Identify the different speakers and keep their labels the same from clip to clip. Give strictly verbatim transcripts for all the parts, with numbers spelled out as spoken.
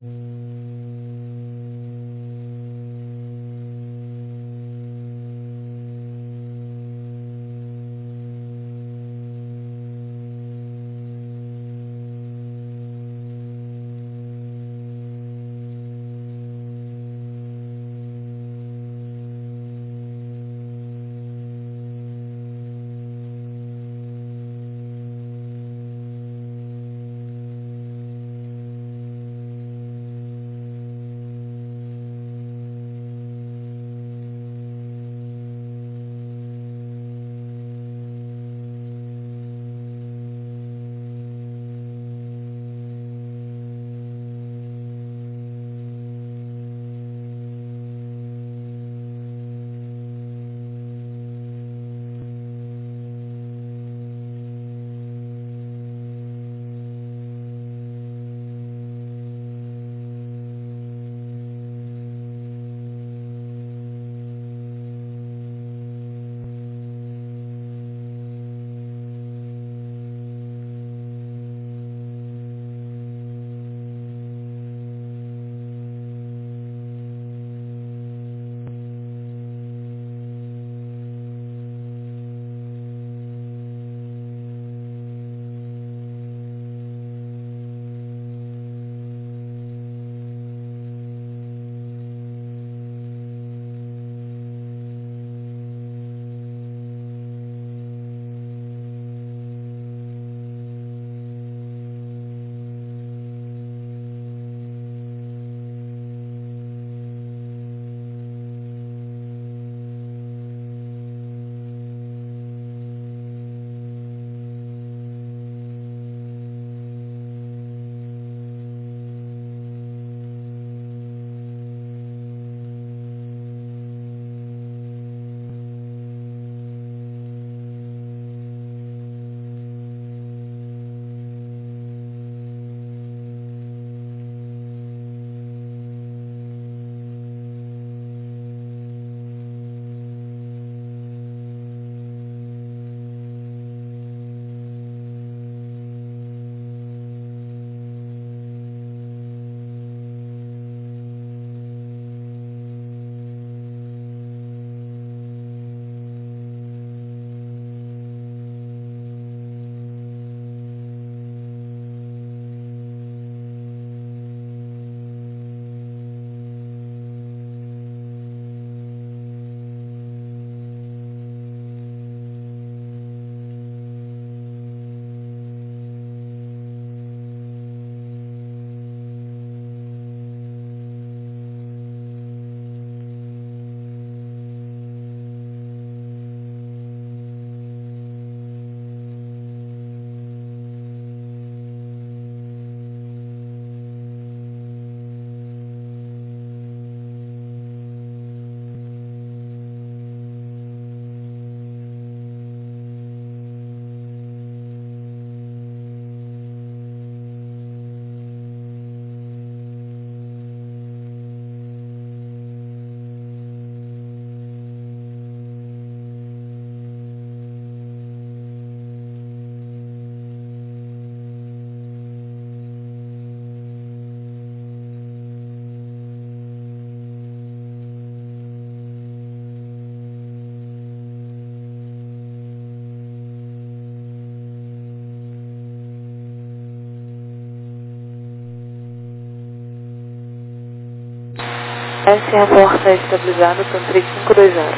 Speaker 1: S reporta estabilizado para três cinco dois zero.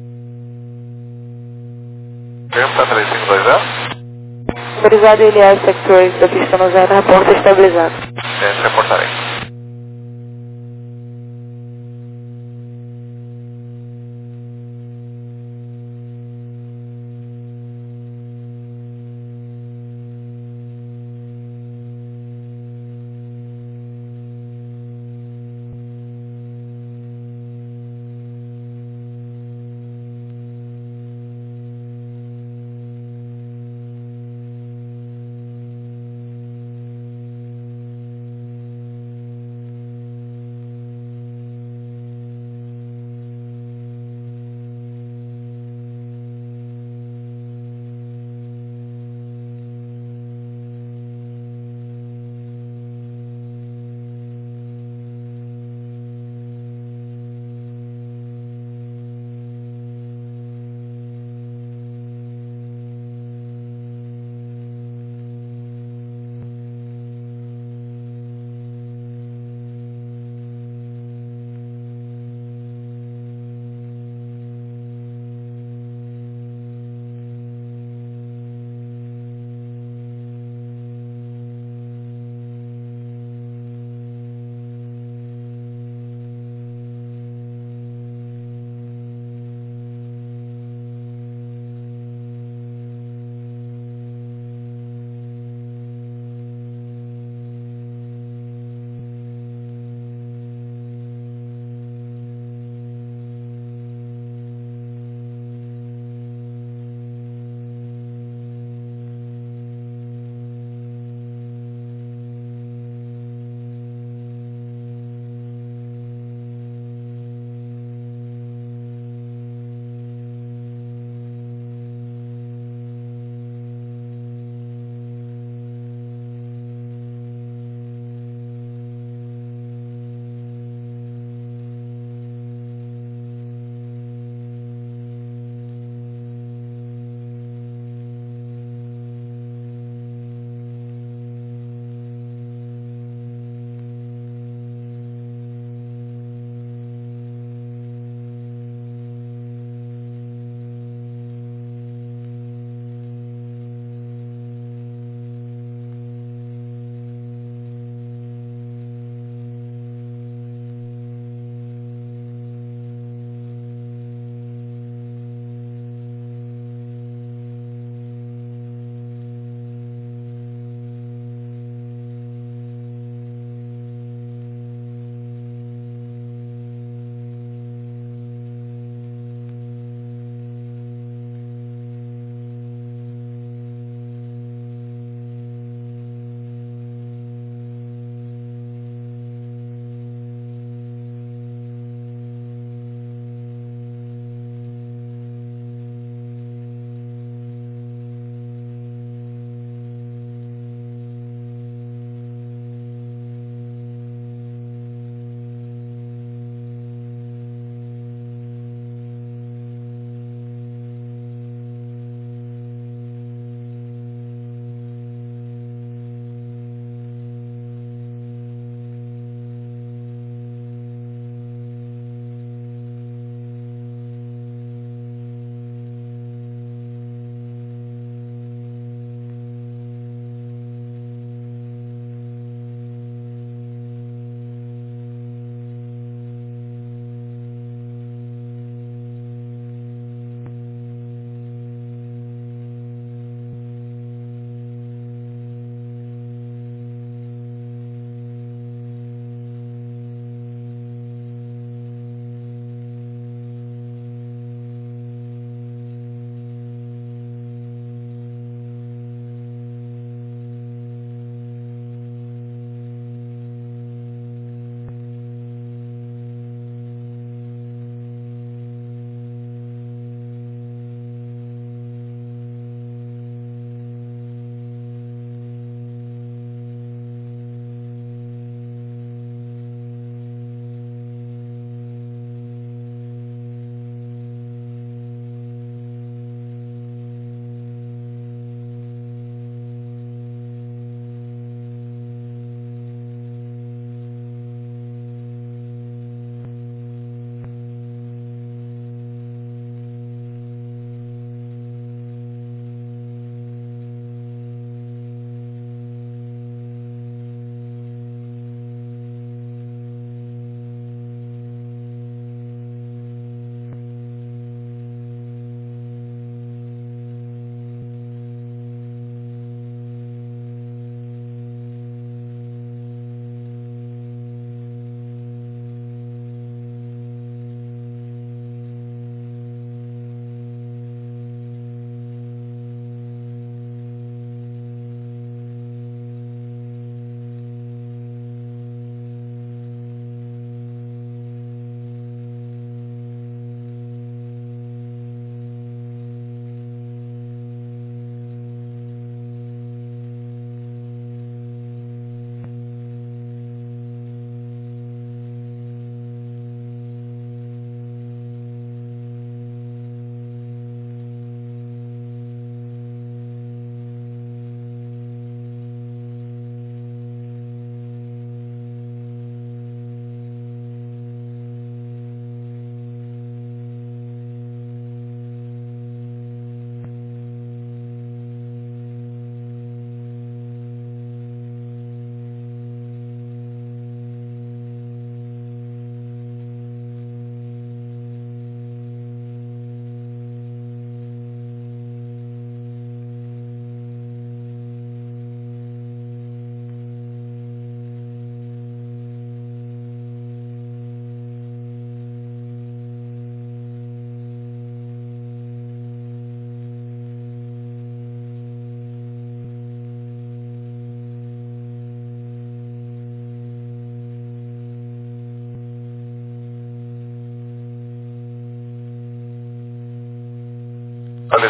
Speaker 2: Pergunta três cinco dois zero.
Speaker 1: Autorizado L A Sectores da pista no zero, reporta estabilizado.
Speaker 2: É, reportarei.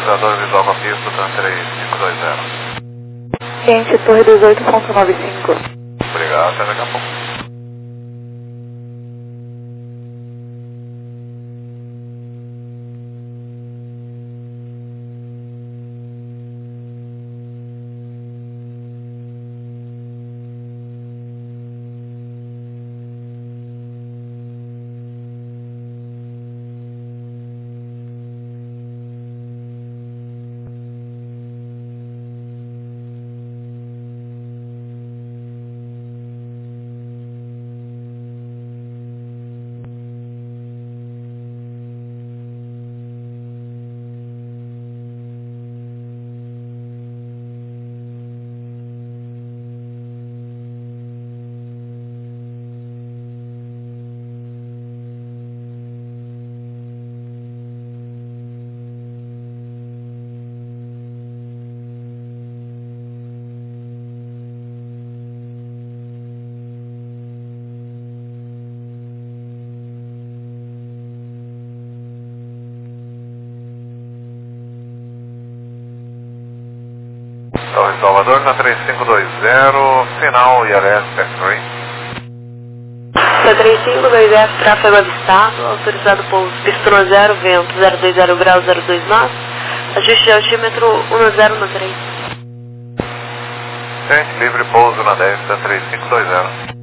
Speaker 2: Autorizador visual com a pista, TAM três cinco dois zero.
Speaker 1: Ciente, Torre dezoito ponto noventa e cinco.
Speaker 2: Obrigado, até daqui a pouco. Torre Salvador na três cinco dois zero, final I L S Factory.
Speaker 3: C três cinco dois zero, tráfego avistado, autorizado pouso, pista zero, vento zero dois zero graus zero dois nós, ajuste de altímetro um zero um três.
Speaker 2: Ciente, livre pouso na dez, TAM três cinco dois zero.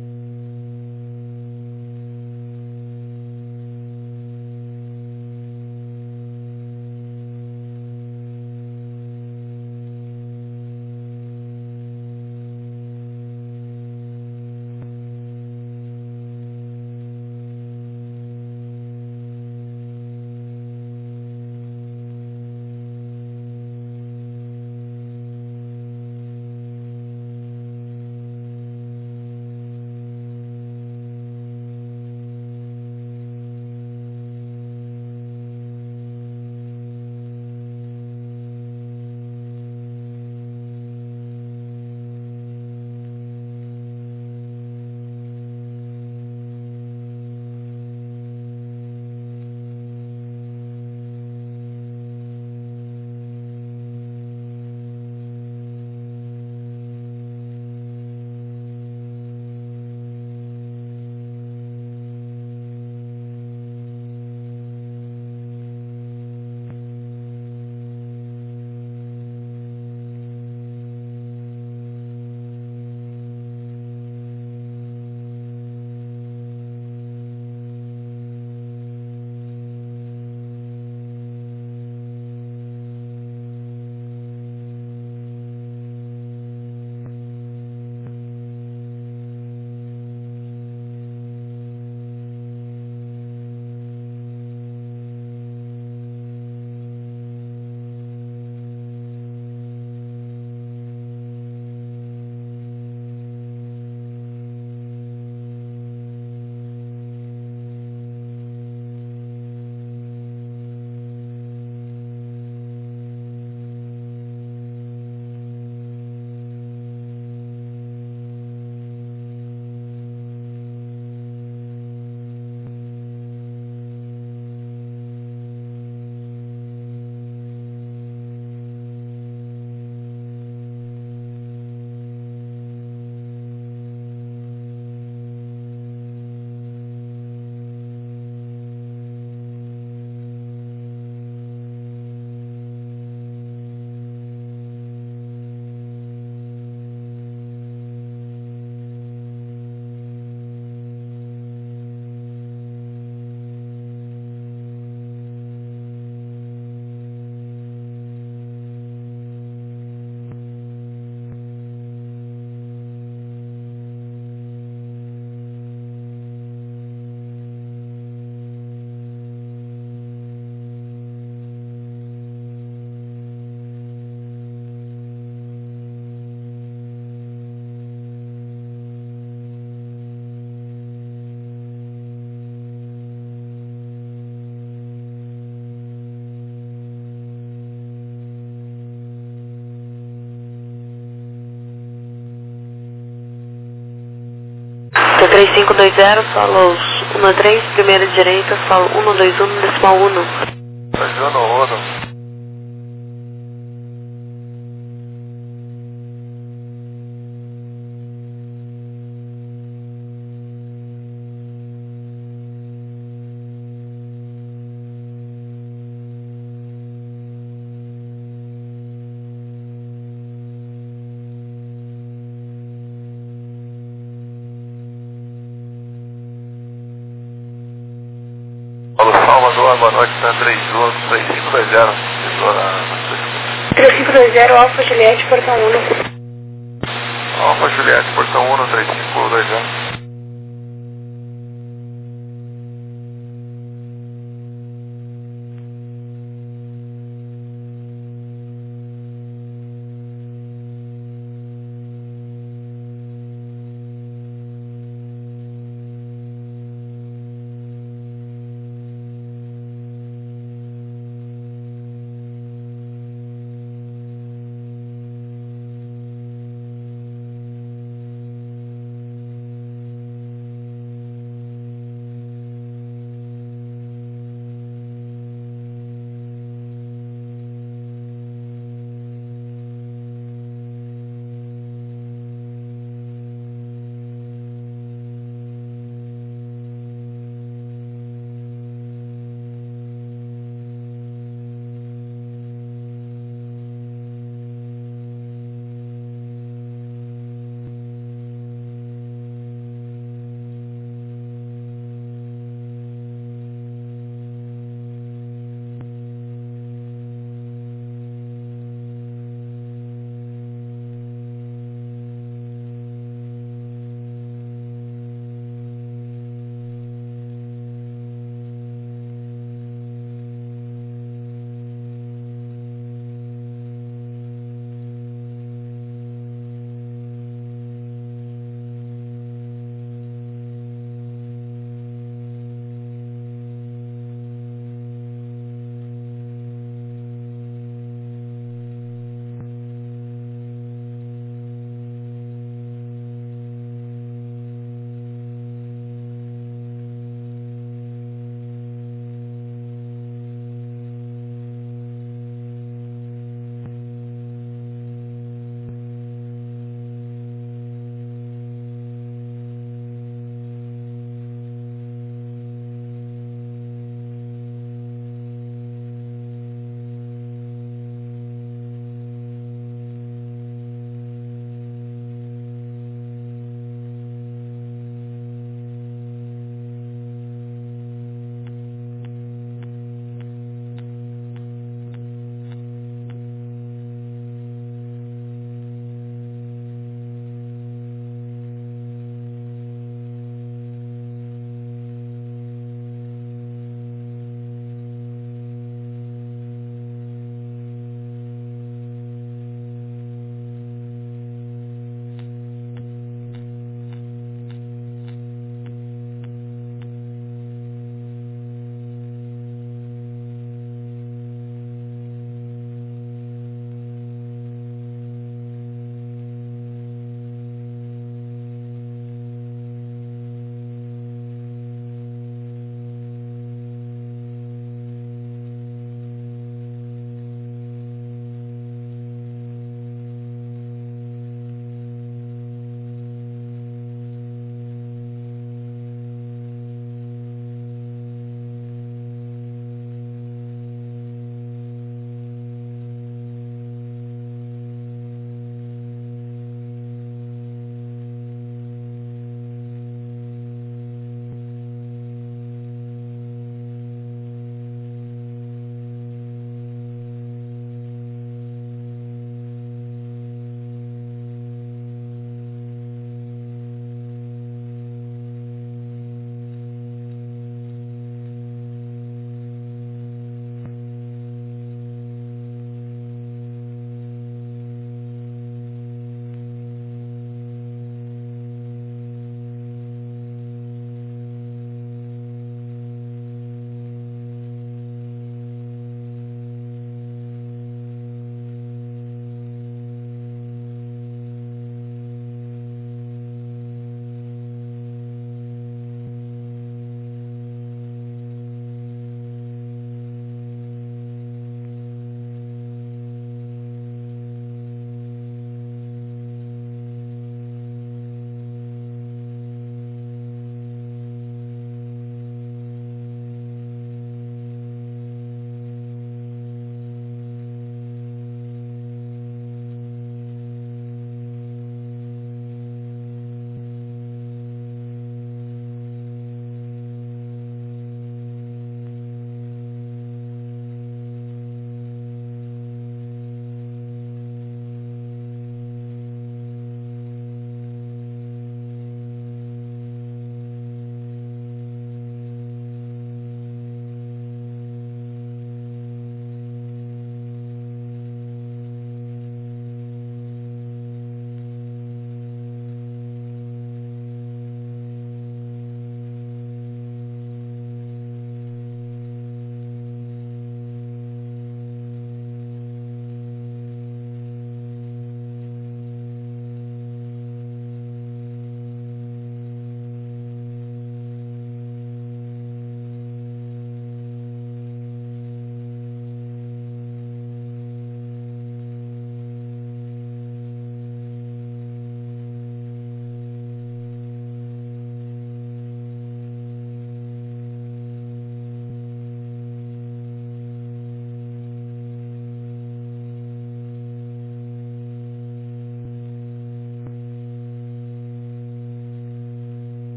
Speaker 3: C três cinco dois zero, solos um três, primeira direita, solo um dois um, decimal um.
Speaker 2: dois um, um. Alô, boa noite, Santa três Juntos, três cinco dois zero, pessoa na sua escuta.
Speaker 3: três cinco dois zero, Alfa Juliette, portão um.
Speaker 2: Alfa Juliette, portão um, três cinco dois zero.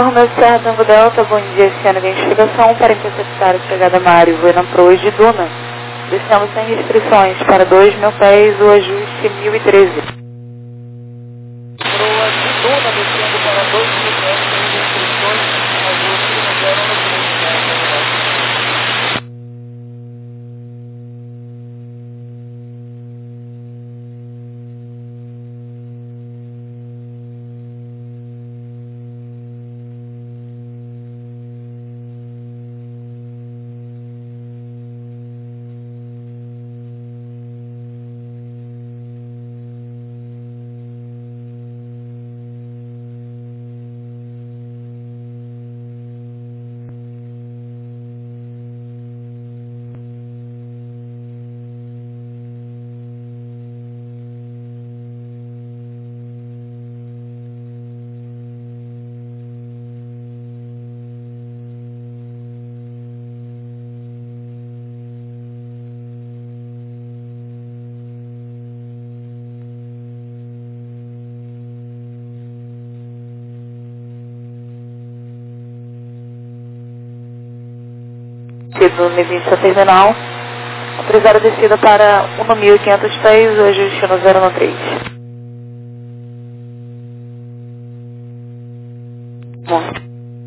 Speaker 1: Romeu Serra Tango Delta, bom dia, Ciano, identificação para interceptar a chegada Mário, Buena Proa de Duna. Descemos sem restrições para dois mil pés, o ajuste mil e treze.
Speaker 4: Proa de Duna, descendo para dois mil pés, sem restrições, ajuste zero no três.
Speaker 1: Do limite terminal, autorizar a descida para um mil e quinhentos pés, o ajuste no zero no três. Bom.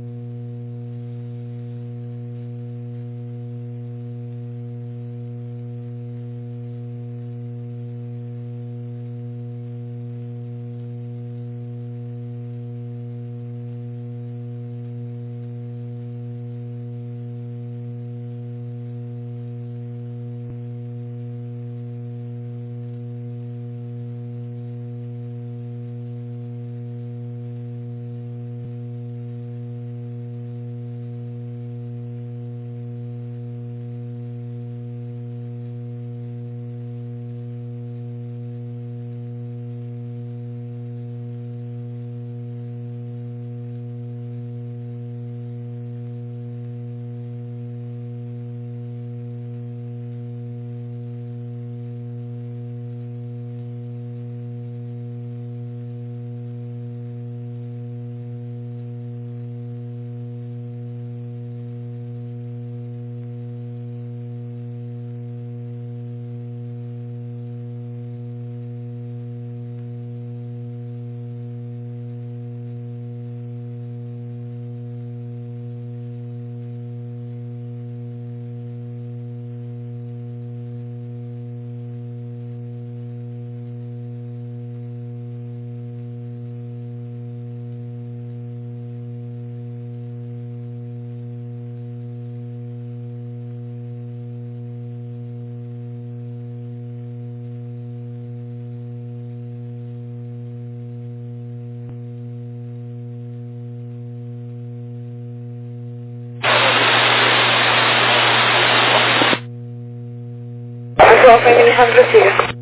Speaker 3: Golf Emily Hamza siga.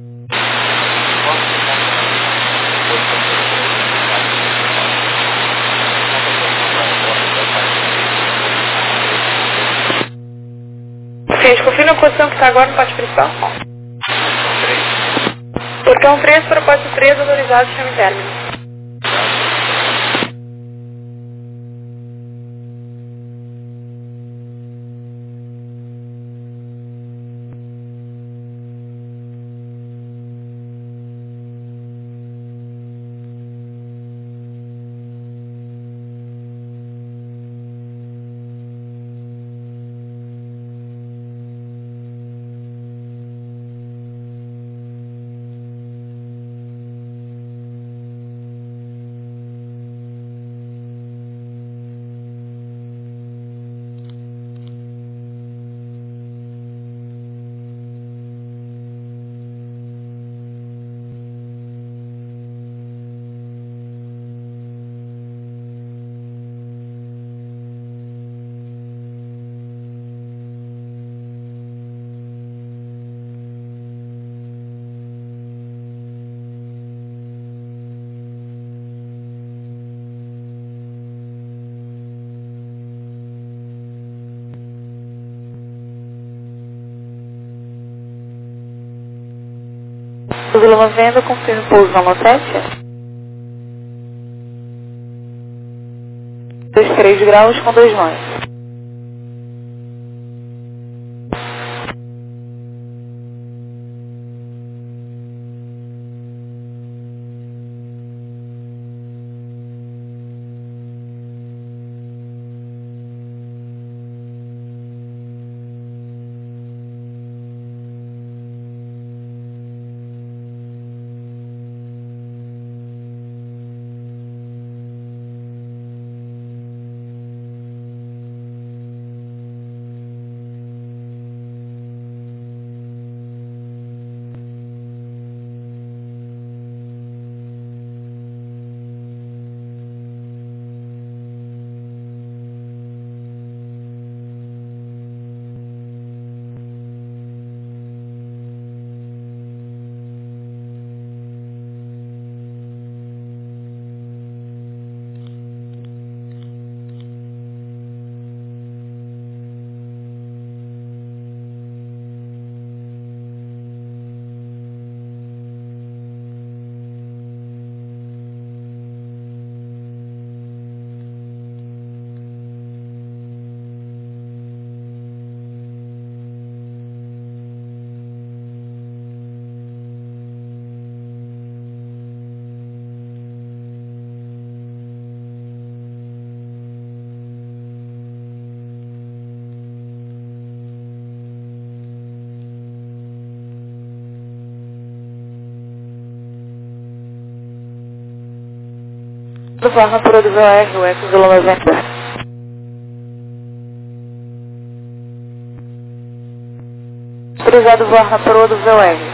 Speaker 3: Gente, confirma a posição que está agora no pátio principal. Portão três para o pátio três, autorizado, chame término.
Speaker 1: Vila noventa, confirme pouso na sete. dois três graus com dois nós. Do forma por do V O R, o Eco Zulu noventa. Autorizado voar na proa do V O R.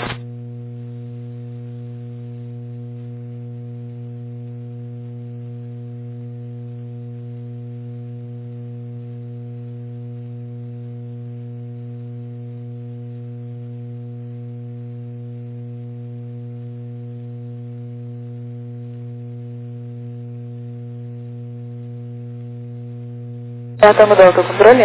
Speaker 1: Já tá mudando o teu controle?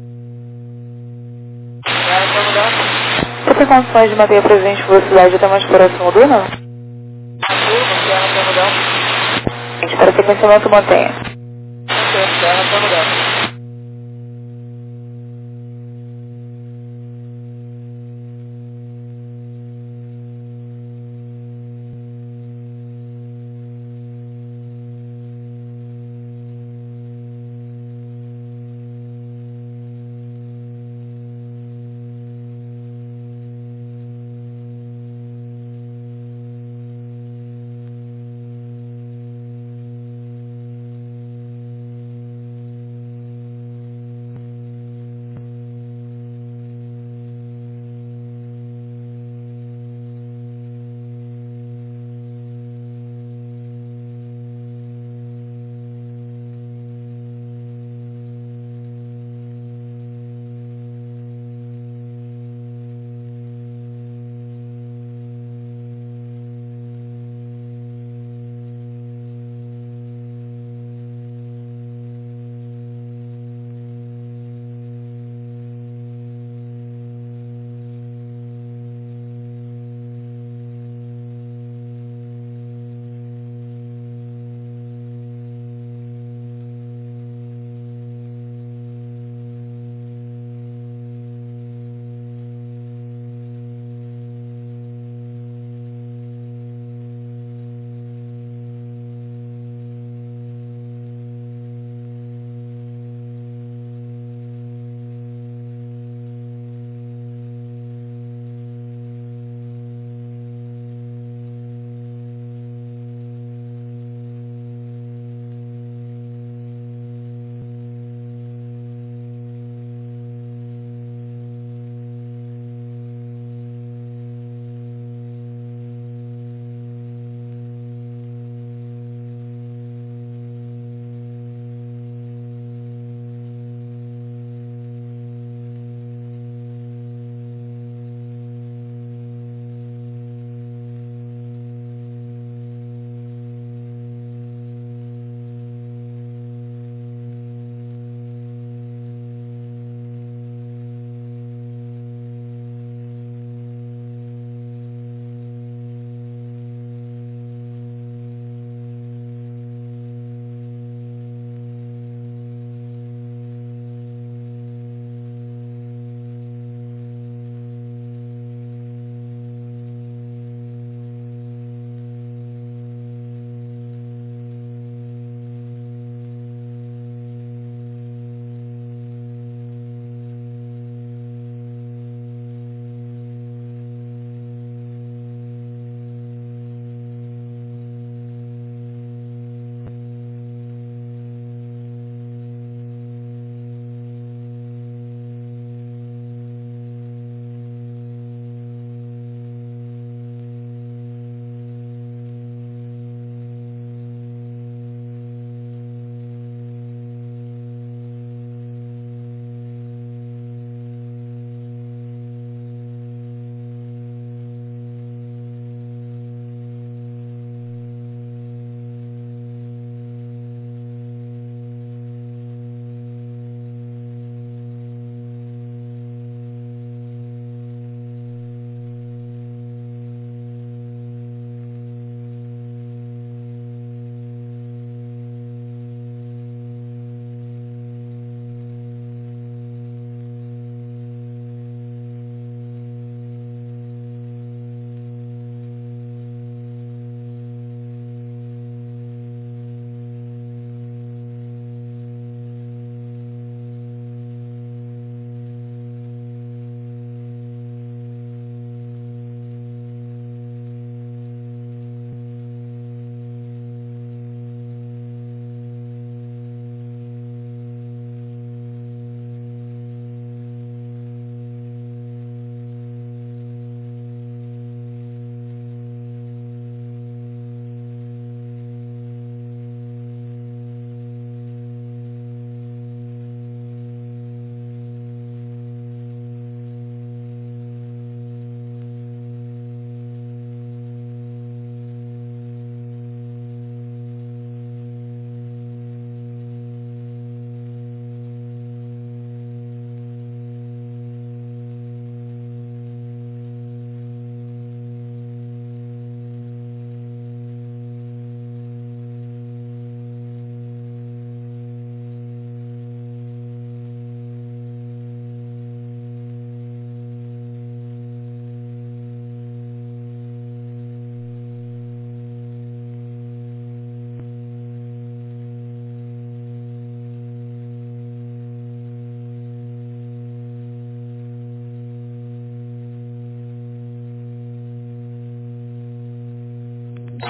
Speaker 4: Já tá mudando.
Speaker 1: Você tem condições de manter a presente velocidade até mais próximo do não?
Speaker 4: Turbo, terra tá mudando.
Speaker 1: Espero que o pensamento mantenha.
Speaker 4: Ok, terra tá mudando.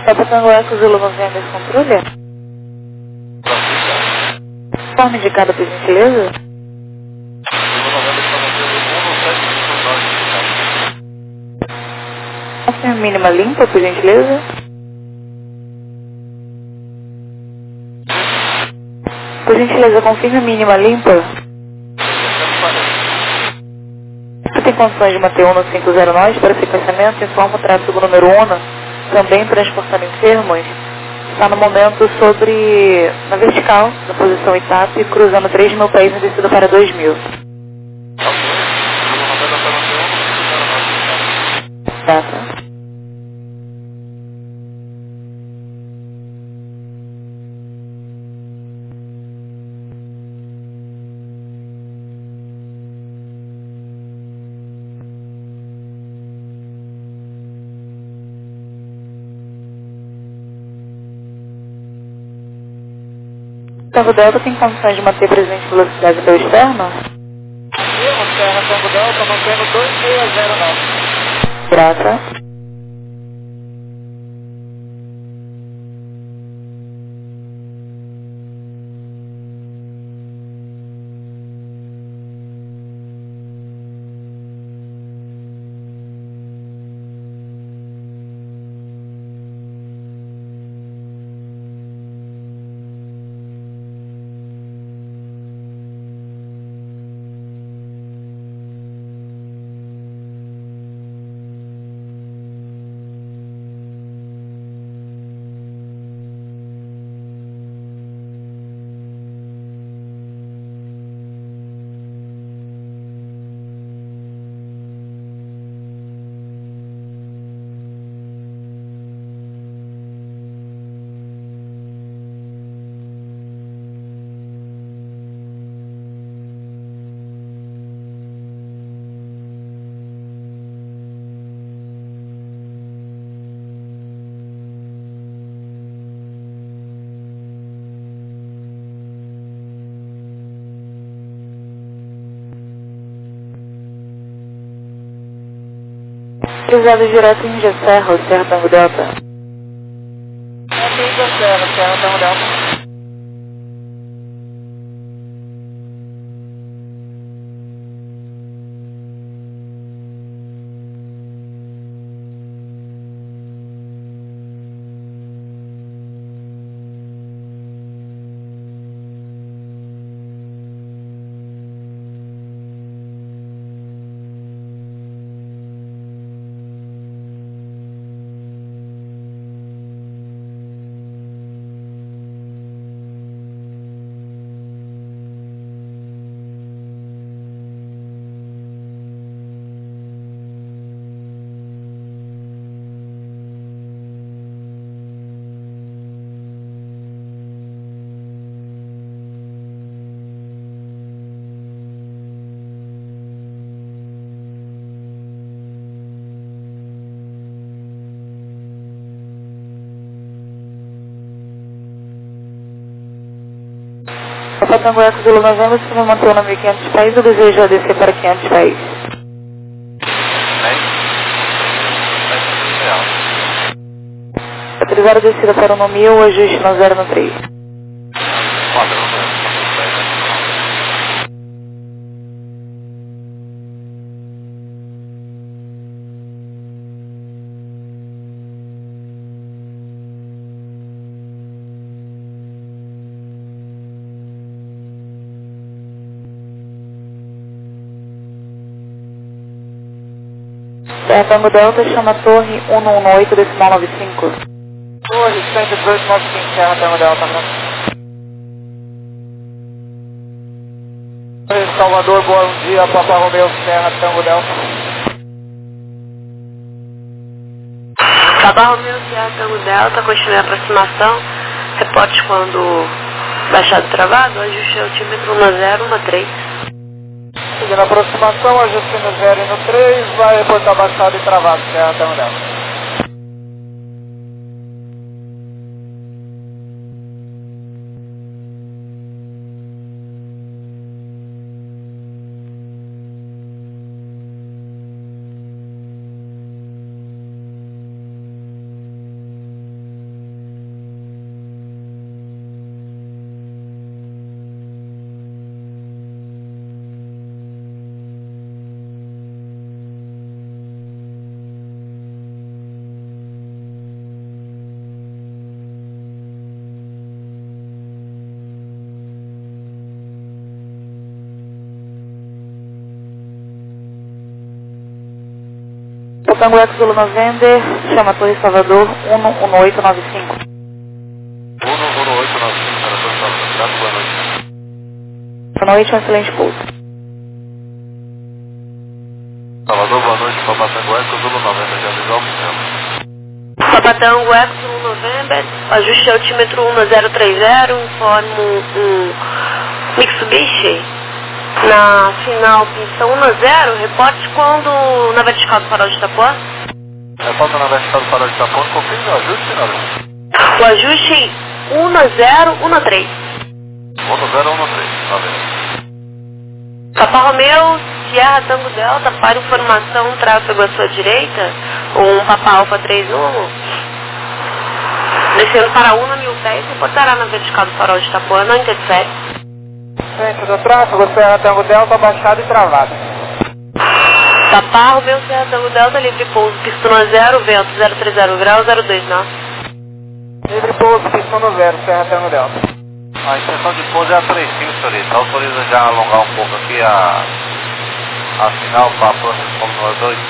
Speaker 1: Papa Tango Eco Zulu noventa esse controle? Forma indicada, por gentileza?
Speaker 2: Zulu noventa está mantendo um no sete cinco nove indicado.
Speaker 1: Confirma mínima limpa, por gentileza? Por gentileza, confirme mínima limpa. Você tem condições de manter um no cinco zero nove para sequenciamento? Informa o tráfego número um, também transportando enfermos. Está no momento sobre, na vertical, na posição I T A P, cruzando três mil pés em descida para dois mil. Tá, tá. Tango Delta tem condições de manter presente velocidade até o externo?
Speaker 4: Temos Serra Tango Delta mantendo dois seis zero nove.
Speaker 1: Graça. Cruzado direto em Índia Serra, ou Serra Tango Delta.
Speaker 4: Aqui em Serra, Serra Tango Delta.
Speaker 1: Papa Tango Eco Zulu noventa, você vai manter o nome quinhentos pés ou deseja descer para quinhentos pés? Autorizar a descida para o no mil, ajuste no zero no três. Serra Tango Delta, chama Torre um um oito, decimal nove cinco.
Speaker 4: Torre cento e dezoito nove cinco, Serra Tango Delta. Salvador, bom dia, Papa Romeu, Serra Tango Delta.
Speaker 3: Papa Romeu, Serra Tango Delta, continue a aproximação. Reporte quando baixado travado, ajuste altímetro um zero um três.
Speaker 4: Seguindo a aproximação, ajuste no zero e no três, vai reportar baixado e travado, Serra Tango Delta.
Speaker 1: Tango Eco Zulu November, chama Torre Salvador, um um oito nove cinco.
Speaker 2: um um oito nove cinco, para Torre Salvador, boa noite.
Speaker 1: Boa noite, um excelente pouso.
Speaker 2: Salvador, boa noite, Papa Tango Eco Zulu November, já avisou o sistema.
Speaker 3: Papa Tango Eco Zulu November, ajuste altímetro um zero três zero, informo um Mitsubishi. Na final pista um zero, reporte quando na vertical do farol de Itapuã.
Speaker 2: Reporta na vertical do farol de Itapuã, confirme o ajuste, senhora.
Speaker 3: O ajuste um zero um três.
Speaker 2: um zero um três, tá vendo?
Speaker 3: Papa Romeu, Sierra Tango Delta, para informação, tráfego à sua direita, um Papa Alfa três um, descendo para um na mil pés, reportará na vertical do farol de Itapuã, não interfere.
Speaker 4: Centro do tráfego, Serra Tango Delta, baixado e travado.
Speaker 3: Papa Romeu, Sierra Tango Delta, livre pouso, pista zero, vento zero três zero grau, zero dois nove.
Speaker 4: Livre pouso, pista no zero, Serra Tango Delta.
Speaker 2: A extensão de pouso é a três cinco, senhorita. Autoriza já a alongar um pouco aqui a, a final para a próxima como número dois.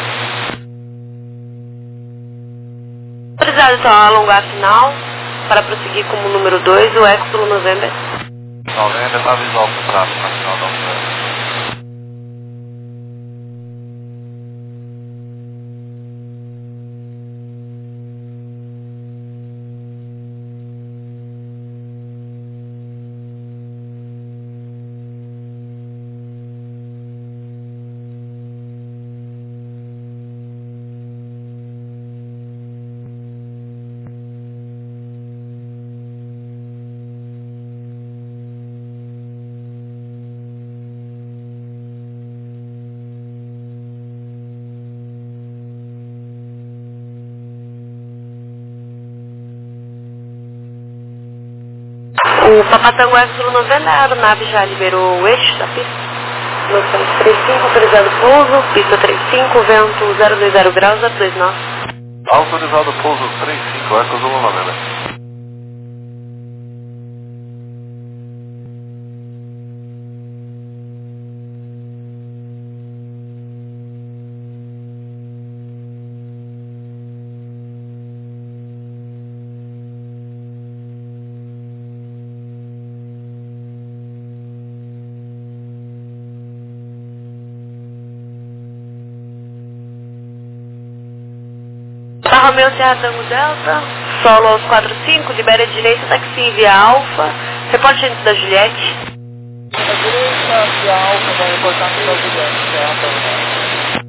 Speaker 3: Autorizado então a alongar a final, para prosseguir como número dois, o Eco Zulu November.
Speaker 2: Novembro está visual para o tráfego na final da Alfa.
Speaker 3: O Papa Tango Eco Zulu November, a aeronave já liberou o eixo da pista. Noção trinta e cinco, autorizado pouso, pista trinta e cinco, vento zero dois zero graus, zero dois nove.
Speaker 2: Autorizado pouso trinta e cinco, Eco Zulu November.
Speaker 3: Papa Romeu, Sierra Tango Delta, solo aos quatro cinco, libera a direita, taxi via Alfa, reporte antes da Juliette.
Speaker 4: A direita, via Alfa, vai reportar pela Juliette, Serra Tango Delta.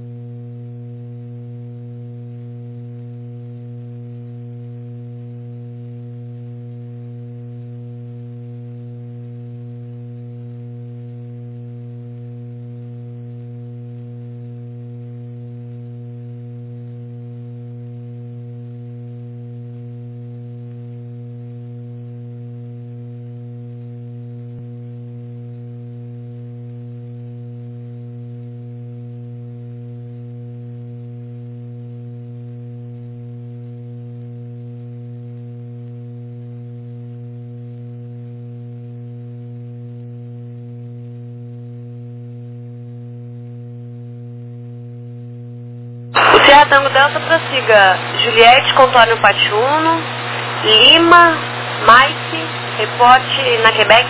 Speaker 3: O Sierra Tango Delta prossiga Juliette, contorne o Pátio Uno, Lima, Mike, reporte na Quebec.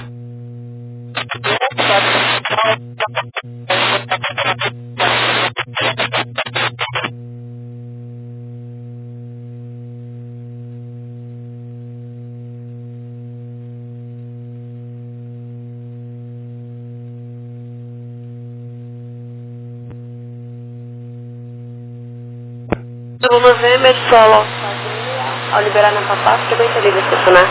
Speaker 3: Zulu November, solo ao liberar na Papá, fica bem feliz de estacionar.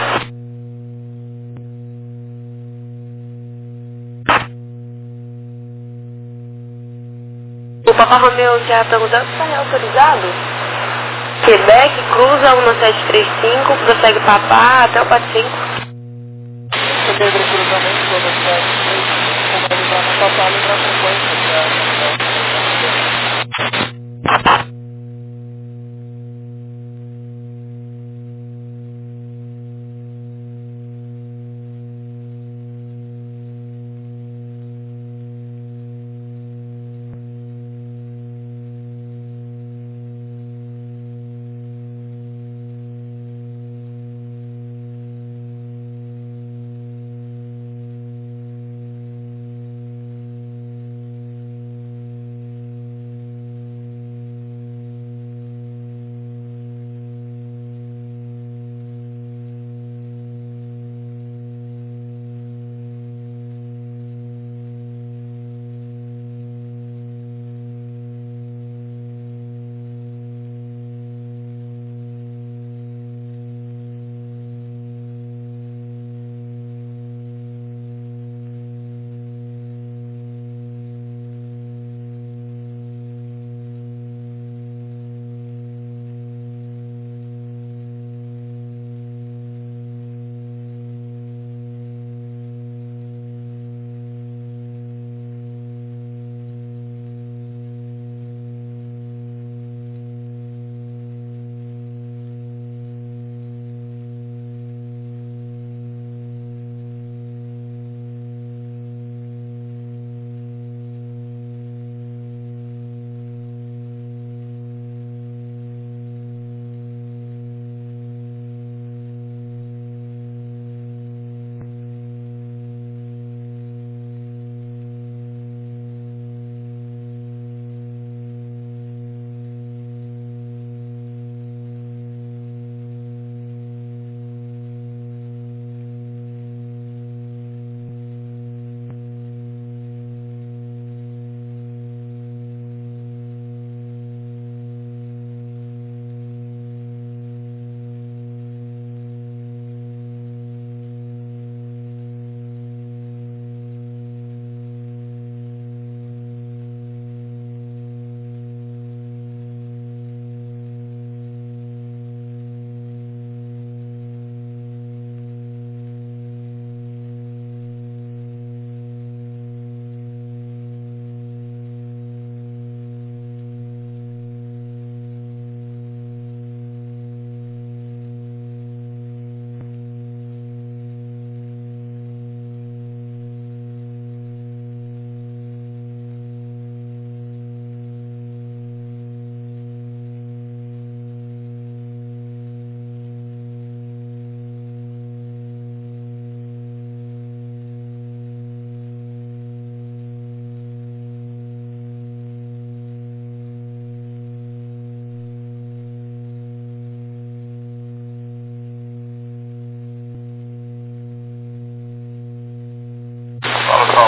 Speaker 3: O Papa Romeu, Sierra Tango Delta, está autorizado. Quebec, cruza um sete três cinco, prossegue Papá até o Pátio cinco.
Speaker 4: Sobre o cruzamento do sete três cinco, vai levar na Papá, livrar a frequência, Serra.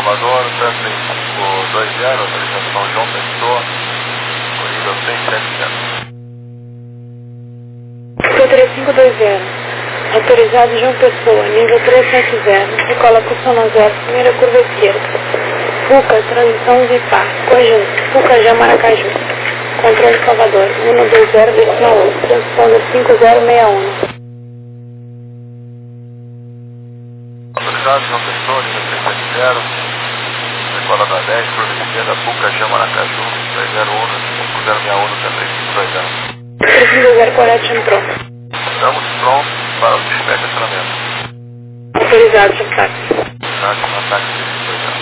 Speaker 2: Salvador, três três cinco dois zero, autorização João Pessoa, corrida seis sete zero.
Speaker 3: três cinco dois zero, autorizado João Pessoa, nível três sete zero, decola por São José, primeira curva esquerda. Fuca, transição Zipar, conjunto, Fuca já Maracaju. Controle Salvador, um dois zero, decimal oito, transponder cinco zero seis um.
Speaker 2: Autorizado João Pessoa, nível três sete zero, decola da dez, curva esquerda, Fuca já Maracaju, dois zero um, cinco zero seis um, três cinco dois zero.
Speaker 3: três cinco zero, correto, pronto.
Speaker 2: Estamos prontos para o despegue de acionamento.
Speaker 3: Autorizado, ataque.
Speaker 2: Ataque, ataque três cinco dois zero.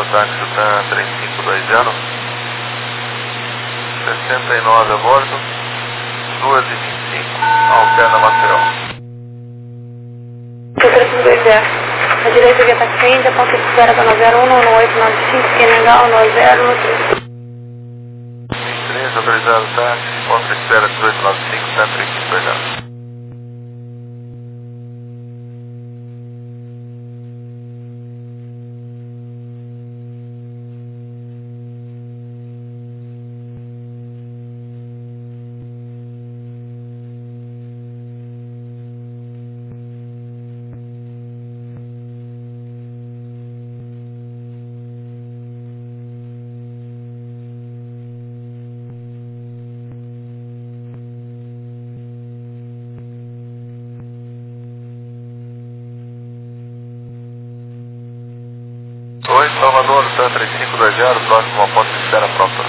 Speaker 2: táxi do TAM três cinco dois zero. sessenta e nove a bordo, duas e vinte e cinco, alterna Maceió.
Speaker 3: três cinco dois zero. A direita via taxi Índia, ponto de espera da nove zero um, um oito nove cinco, que é legal, nove zero um três.
Speaker 2: vinte e três, autorizado táxi, ponto de espera dezoito nove cinco, TAM três cinco dois zero. Oi, Salvador, TAM três cinco dois zero, próximo ao ponto de espera pronto.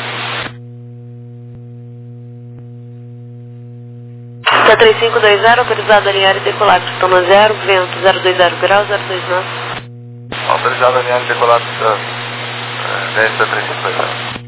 Speaker 3: TAM três cinco dois zero, autorizado a alinhar e decolar, pistão no zero, vento zero dois zero graus, zero dois nove.
Speaker 2: Autorizado a alinhar e decolar, TAM três cinco dois zero.